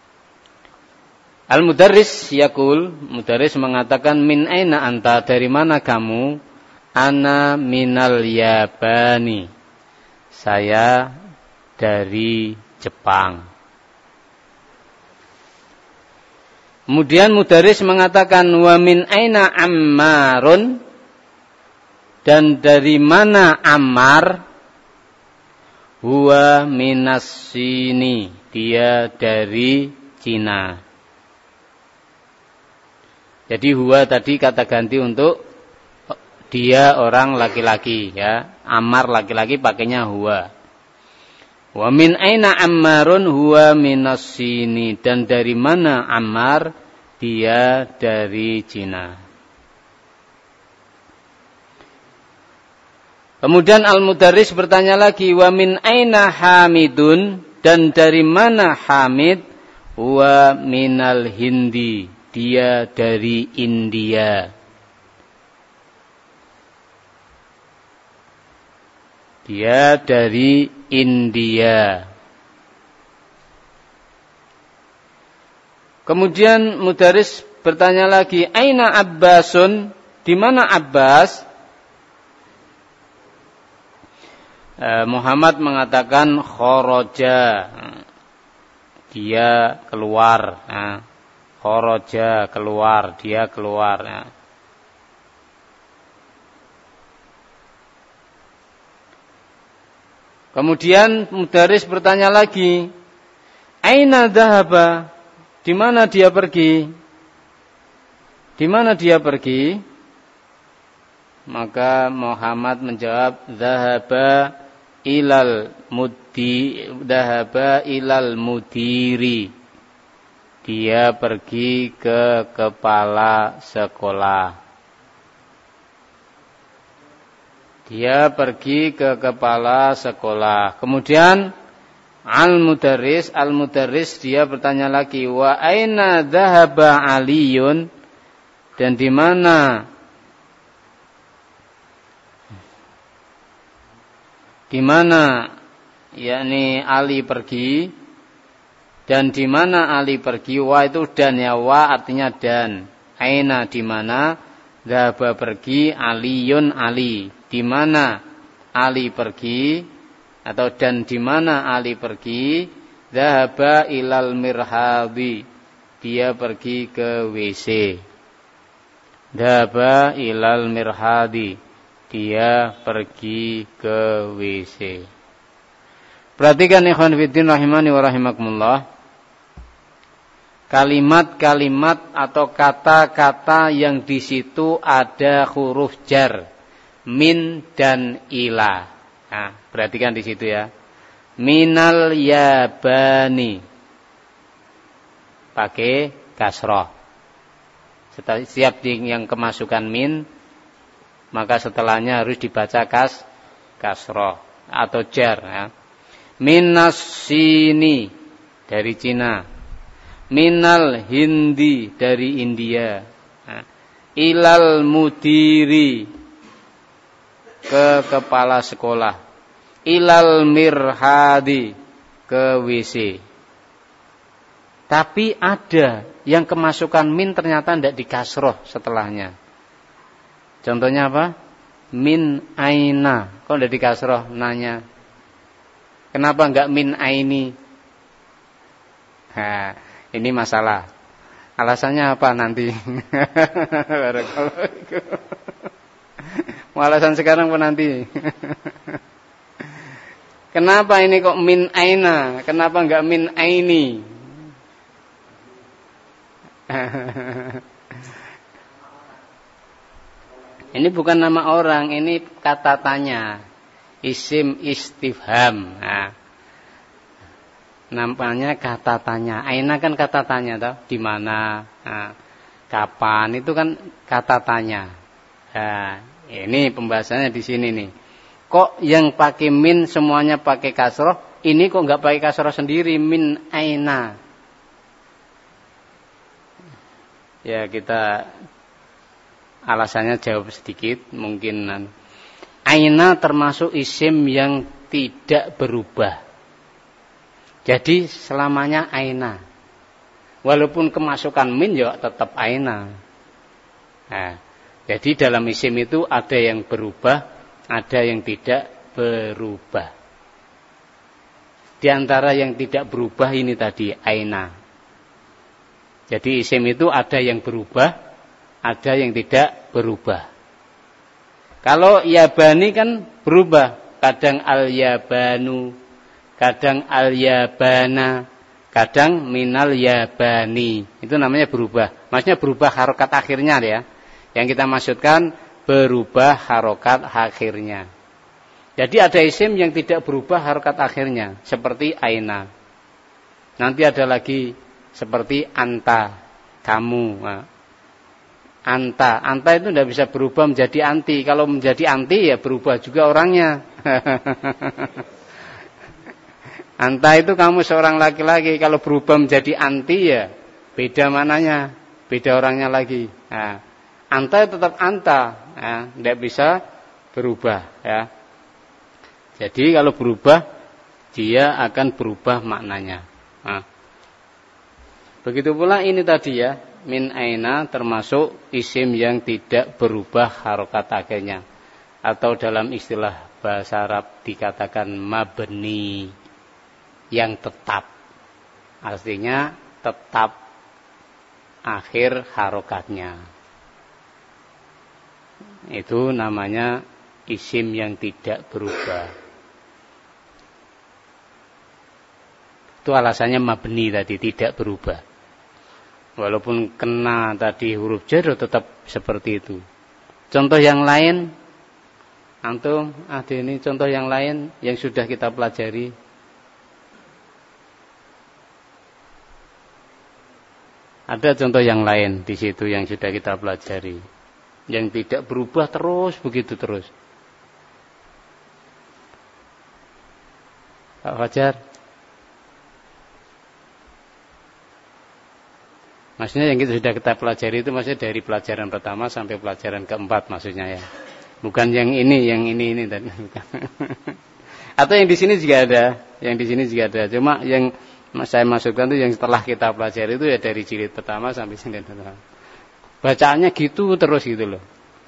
Al-mudarris yaqul, mudarris mengatakan min aina anta, dari mana kamu? Ana minal Yabani, saya dari Jepang. Kemudian mudarris mengatakan wa min aina Ammarun, dan dari mana Ammar? Huwa minas Sini, dia dari Cina. Jadi huwa tadi kata ganti untuk dia orang laki-laki ya. Ammar laki-laki pakainya huwa. Wa min aina Ammarun huwa minas Sini, dan dari mana Ammar? Dia dari Cina. Kemudian al-mudarris bertanya lagi, wa min aina Hamidun, dan dari mana Hamid? Huwa minal Hindi, dia dari India. Dia dari India. Kemudian mudarris bertanya lagi, aina Abbasun, di mana Abbas? Muhammad mengatakan kharaja, dia keluar. Kharaja, keluar, dia keluar. Kemudian mudarris bertanya lagi, aina dhahaba, di mana dia pergi? Di mana dia pergi? Maka Muhammad menjawab, dhahaba ilal mudiri. Dia pergi ke kepala sekolah. Dia pergi ke kepala sekolah. Kemudian al-mudarris dia bertanya lagi, wa aina dhahaba Aliyun, dan di mana yakni Ali pergi, dan di mana Ali pergi? Wa itu dan ya, wa artinya dan. Aina di mana, dhahaba pergi, Aliyun Ali. Di mana Ali pergi, atau dan di mana Ali pergi? Dhahaba ilal mirhadi, dia pergi ke WC. Dhahaba ilal mirhadi, dia pergi ke WC. Perhatikan ikhwan fillah rahimani wa rahimakumullah. Kalimat-kalimat atau kata-kata yang di situ ada huruf jar, min dan ila. Nah, perhatikan di situ ya. Minal Yabani, pakai kasroh. Setiap yang kemasukan min, maka setelahnya harus dibaca kasroh atau jar. Ya. Minas Sini, dari Cina. Minal Hindi, dari India. Nah, ilal mudiri, ke kepala sekolah. Ilal mirhadi, ke WC. Tapi ada yang kemasukan min ternyata tidak dikasroh setelahnya. Contohnya apa? Min aina. Kok tidak dikasroh? Nanya. Kenapa enggak min aini? Nah, ini masalah. Alasannya apa nanti? Mau alasan sekarang apa nanti? Kenapa ini kok min aina? Kenapa enggak min aini? Ini bukan nama orang, ini kata tanya. Isim istifham. Nah, namanya kata tanya. Aina kan kata tanya, toh? Di mana? Nah, kapan? Itu kan kata tanya. Nah, ini pembahasannya di sini nih. Kok yang pakai min semuanya pakai kasroh, ini kok nggak pakai kasroh sendiri, min aina? Ya kita alasannya jawab sedikit, mungkin aina termasuk isim yang tidak berubah. Jadi selamanya aina. Walaupun kemasukan min ya tetap aina. Nah, jadi dalam isim itu ada yang berubah, ada yang tidak berubah. Di antara yang tidak berubah ini tadi aina. Jadi isim itu ada yang berubah, ada yang tidak berubah. Kalau yabani kan berubah. Kadang al-yabanu, kadang al-yabana, kadang minal yabani. Itu namanya berubah. Maksudnya berubah harokat akhirnya ya. Yang kita maksudkan berubah harokat akhirnya. Jadi ada isim yang tidak berubah harokat akhirnya, seperti aina. Nanti ada lagi seperti anta, kamu. Anta itu tidak bisa berubah menjadi anti. Kalau menjadi anti ya berubah juga orangnya. Anta itu kamu seorang laki-laki. Kalau berubah menjadi anti ya beda mananya, beda orangnya lagi. Nah, anta tetap anta, ya, tidak bisa berubah. Ya. Jadi kalau berubah, dia akan berubah maknanya. Nah, begitu pula ini tadi ya, min aina termasuk isim yang tidak berubah harokat akhirnya. Atau dalam istilah bahasa Arab dikatakan mabni, yang tetap. Artinya tetap akhir harokatnya. Itu namanya isim yang tidak berubah. Itu alasannya mabni tadi, tidak berubah. Walaupun kena tadi huruf jar tetap seperti itu. Contoh yang lain, antum, ini contoh yang lain yang sudah kita pelajari. Ada contoh yang lain di situ yang sudah kita pelajari, yang tidak berubah terus begitu terus. Pak Fajar, maksudnya yang sudah kita pelajari itu maksudnya dari pelajaran pertama sampai pelajaran keempat maksudnya ya, bukan yang ini tadi. Atau yang di sini juga ada, Cuma yang saya masukkan itu yang setelah kita pelajari itu ya dari jilid pertama sampai jilid pertama. Bacaannya gitu terus gitu loh.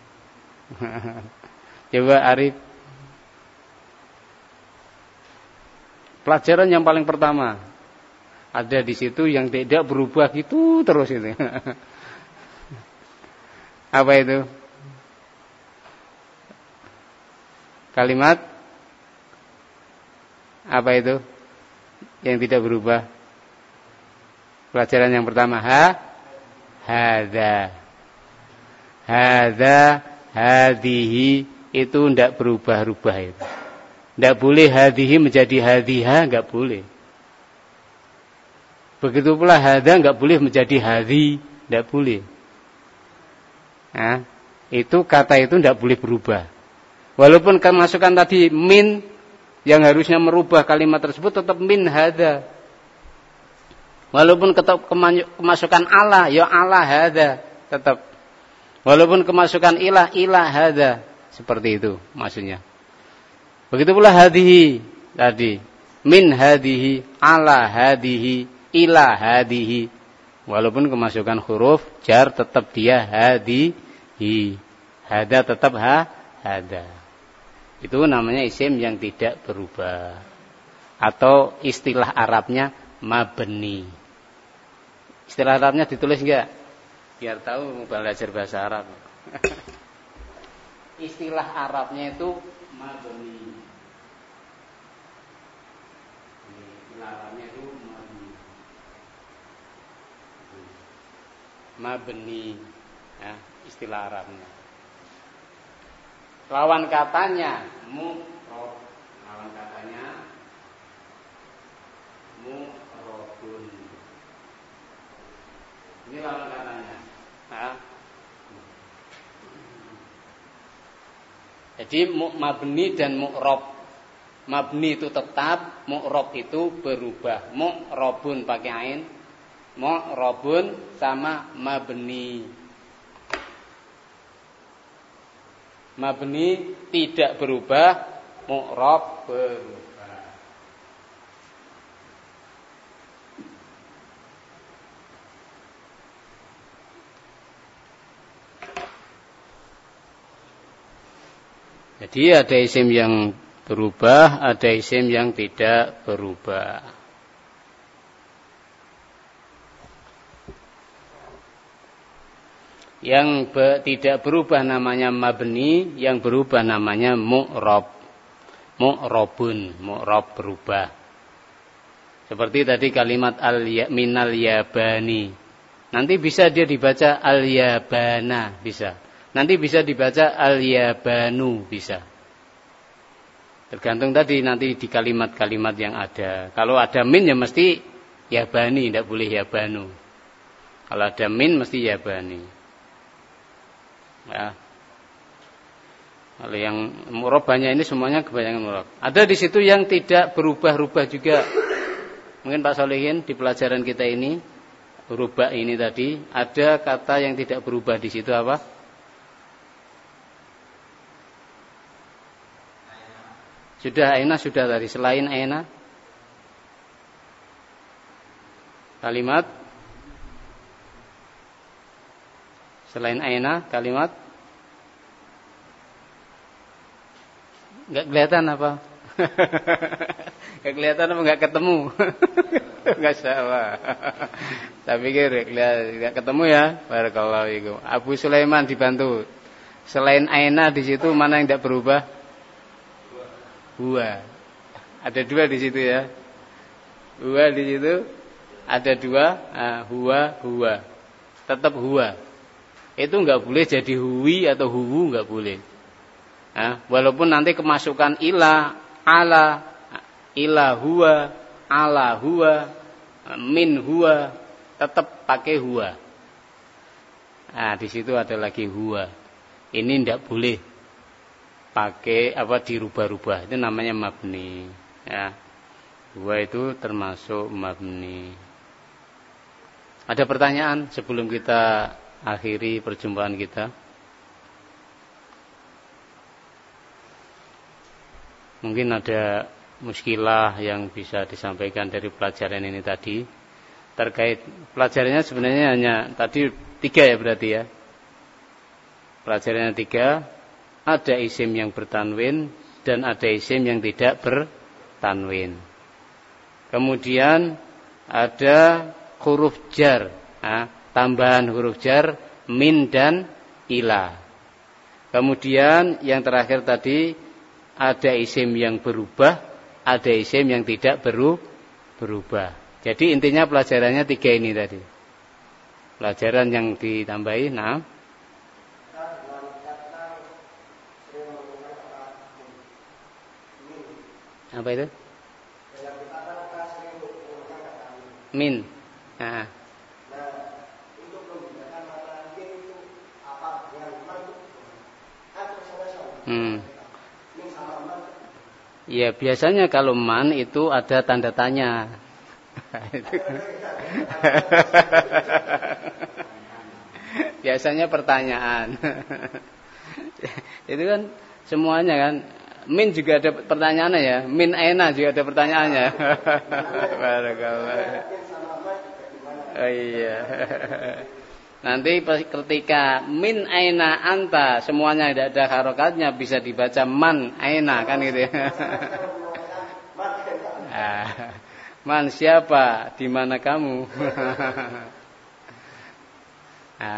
Coba Arif. Pelajaran yang paling pertama ada di situ yang tidak berubah gitu terus itu. Apa itu? Kalimat apa itu? Yang tidak berubah. Pelajaran yang pertama hadza. Hadza, hadhihi itu tidak berubah-ubah itu. Tidak boleh hadhihi menjadi hadhiha, enggak boleh. Begitu pula hadza enggak boleh menjadi hadhi, enggak boleh. Nah, itu kata itu tidak boleh berubah. Walaupun kemasukan tadi min yang harusnya merubah kalimat tersebut tetap min hadza. Walaupun kemasukan ala, ya ala hadza tetap. Walaupun kemasukan ilah hadza, seperti itu maksudnya. Begitu pula hadhihi tadi, min hadhihi, ala hadhihi, ila hadhihi. Walaupun kemasukan huruf jar tetap dia hadhihi. Hadza tetap hadza. Itu namanya isim yang tidak berubah. Atau istilah Arabnya mabni. Istilah Arabnya ditulis enggak? Biar tahu mau belajar bahasa Arab. Istilah Arabnya itu mabni. istilah Arabnya itu mabni. Ya, istilah Arabnya. Lawan katanya mu'rob. Lawan katanya mu'robun. Ini lawan katanya. Nah. Jadi mabni dan mu'rob. Mabni itu tetap, mu'rob itu berubah. Mu'robun pakai ain, mu'robun sama mabni. Mabni tidak berubah, mu'rob berubah. Jadi ada isim yang berubah, ada isim yang tidak berubah. Yang tidak berubah namanya mabni, yang berubah namanya mu'rob. Mu'robun, mu'rob berubah. Seperti tadi kalimat minal yabani. Nanti bisa dia dibaca al-yabana, bisa. Nanti bisa dibaca al-yabanu, bisa. Tergantung tadi nanti di kalimat-kalimat yang ada. Kalau ada min ya mesti yabani, tidak boleh yabanu. Kalau ada min mesti yabani. Ya. Kalau yang mu'rob banyak ini semuanya kebanyakan mu'rob. Ada di situ yang tidak berubah-ubah juga. Mungkin Pak Solihin di pelajaran kita ini berubah ini tadi ada kata yang tidak berubah di situ apa? Sudah aina sudah tadi. Selain aina kalimat selain aina kalimat enggak kelihatan apa? Enggak kelihatan apa enggak ketemu? Enggak salah. Saya pikir enggak ketemu ya. Barakallahu fiikum. Abu Sulaiman dibantu. Selain aina di situ mana yang tidak berubah? Huwa. Ada dua di situ ya. Huwa di situ ada dua. Huwa. Tetap huwa. Itu enggak boleh jadi huwi atau huwu, enggak boleh. Walaupun nanti kemasukan ila, ala, ila huwa, ala huwa, min huwa, tetap pakai huwa. Di situ ada lagi huwa. Ini enggak boleh pakai dirubah-rubah. Itu namanya mabni. Ya. Huwa itu termasuk mabni. Ada pertanyaan sebelum kita akhiri perjumpaan kita? Mungkin ada muskilah yang bisa disampaikan dari pelajaran ini tadi. Terkait pelajarannya sebenarnya hanya tadi 3 ya berarti ya. Pelajarannya 3. Ada isim yang bertanwin dan ada isim yang tidak bertanwin. Kemudian ada huruf jar. Tambahan huruf jar min dan ila. Kemudian yang terakhir tadi ada isim yang berubah, ada isim yang tidak berubah. Jadi intinya pelajarannya 3 ini tadi. Pelajaran yang ditambahi, nah. Apa itu? Min. Nah. Ya biasanya kalau man itu ada tanda tanya. Biasanya pertanyaan. Itu kan semuanya kan. Min juga ada pertanyaannya ya. Min aina juga ada pertanyaannya. Barakallah. Oh iya. Nanti ketika min aina anta semuanya tidak ada harokatnya bisa dibaca man aina kan gitu ya. Man siapa? Di mana kamu?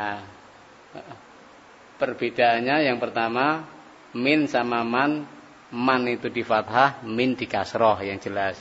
Perbedaannya yang pertama min sama man man itu di fathah, min di kasroh yang jelas.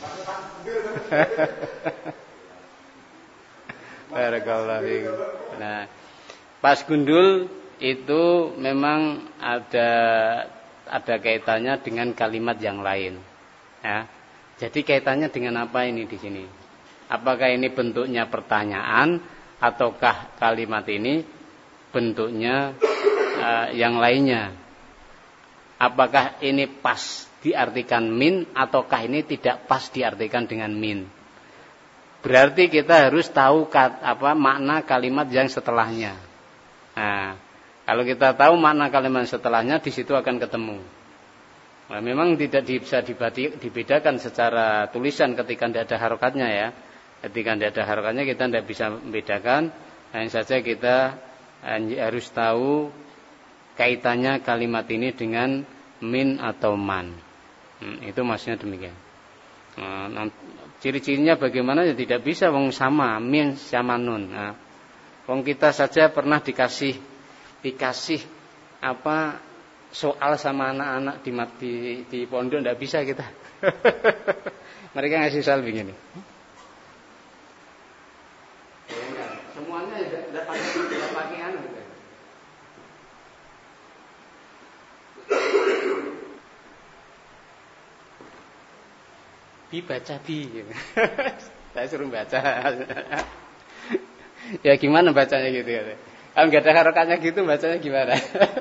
Barakallahu fiikum. Nah, pas gundul itu memang ada kaitannya dengan kalimat yang lain. Ya. Jadi kaitannya dengan apa ini di sini? Apakah ini bentuknya pertanyaan ataukah kalimat ini bentuknya yang lainnya? Apakah ini pas diartikan min ataukah ini tidak pas diartikan dengan min? Berarti kita harus tahu makna kalimat yang setelahnya. Nah, kalau kita tahu makna kalimat setelahnya, di situ akan ketemu. Nah, memang tidak bisa dibedakan secara tulisan ketika tidak ada harokatnya ya. Ketika tidak ada harokatnya kita tidak bisa membedakan. Hanya saja kita harus tahu kaitannya kalimat ini dengan min atau man. Itu maksudnya demikian. Nah, ciri-cirinya bagaimana ya tidak bisa wong sama min sama nun. Nah, wong kita saja pernah dikasih soal sama anak-anak di pondok tidak bisa kita. Mereka ngasih soal begini. Semuanya tidak pakai anu. Baca gitu. Saya suruh baca. Ya gimana bacanya gitu ya. Kalau nggak ada harokatnya gitu bacanya gimana?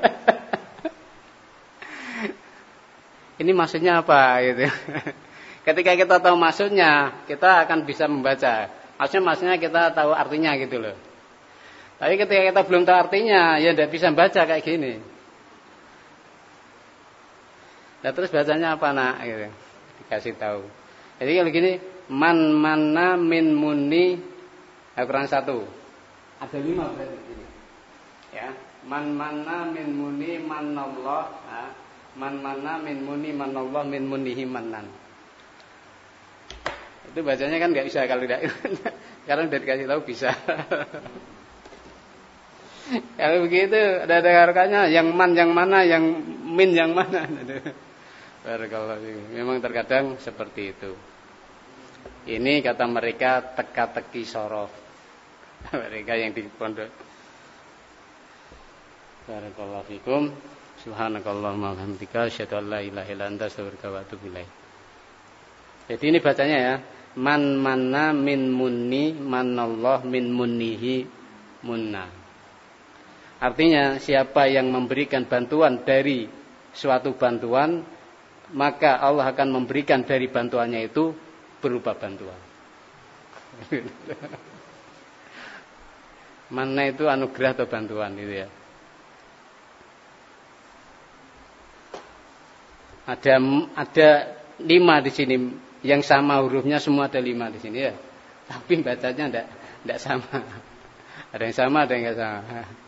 Ini maksudnya apa gitu. Ketika kita tahu maksudnya, kita akan bisa membaca. Maksudnya kita tahu artinya gitu loh. Tapi ketika kita belum tahu artinya, ya tidak bisa baca kayak gini. Nah terus bacanya apa nak? Gitu. Dikasih tahu. Jadi kalau gini, man mana min muni, kurang satu. Ada 5 berarti ini. Ya, man mana min muni manallah, man mana min muni manallah min munihi manan. Itu bacanya kan nggak bisa kalau tidak. Sekarang udah dikasih tahu bisa. Kalau begitu ada harokatnya, yang man yang mana, yang min yang mana. Barakallahu. Memang terkadang seperti itu. Ini kata mereka teka-teki sorof. Mereka yang di pondok. Barakallahu fikum. Subhanakallahumma wa bihamdika asyhadu an la ilaha illa anta astaghfiruka wa atubu ilaik. Jadi ini bacanya ya. Man manna min munni manallah min munnihi munna. Artinya siapa yang memberikan bantuan dari suatu bantuan, maka Allah akan memberikan dari bantuannya itu berupa bantuan. Mana itu anugerah atau bantuan itu ya. Ada 5 di sini yang sama hurufnya, semua ada 5 di sini ya. Tapi bacanya tidak sama. Ada yang sama, ada yang enggak sama.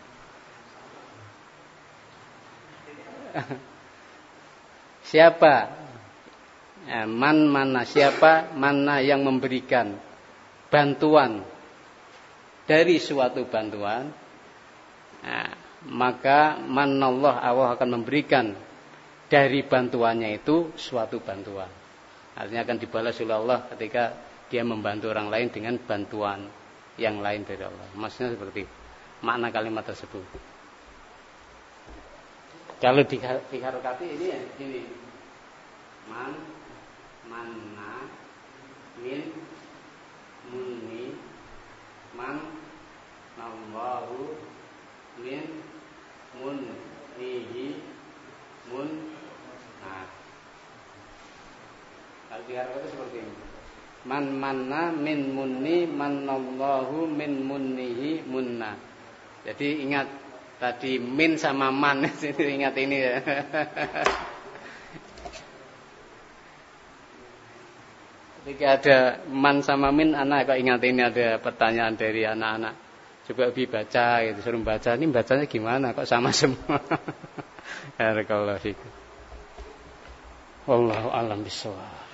Siapa? Man mana, siapa mana yang memberikan bantuan dari suatu bantuan, maka manallah, Allah akan memberikan dari bantuannya itu suatu bantuan. Artinya akan dibalas oleh Allah ketika dia membantu orang lain dengan bantuan yang lain dari Allah. Maksudnya seperti makna kalimat tersebut. Kalau diharokati ini ya gini. Manna min munni man Allahu min munnihi mun. Nah, kalau diharokati seperti ini. Man manna min munni man Allahu min munnihi munna. Jadi ingat tadi min sama man, ingat ini ya. Ketika ada man sama min, anak kok ingat ini ada pertanyaan dari anak-anak. Coba baca gitu, suruh baca. Ini bacanya gimana? Kok sama semua? Barakallahu fikum. Wallahu a'lam bishawab.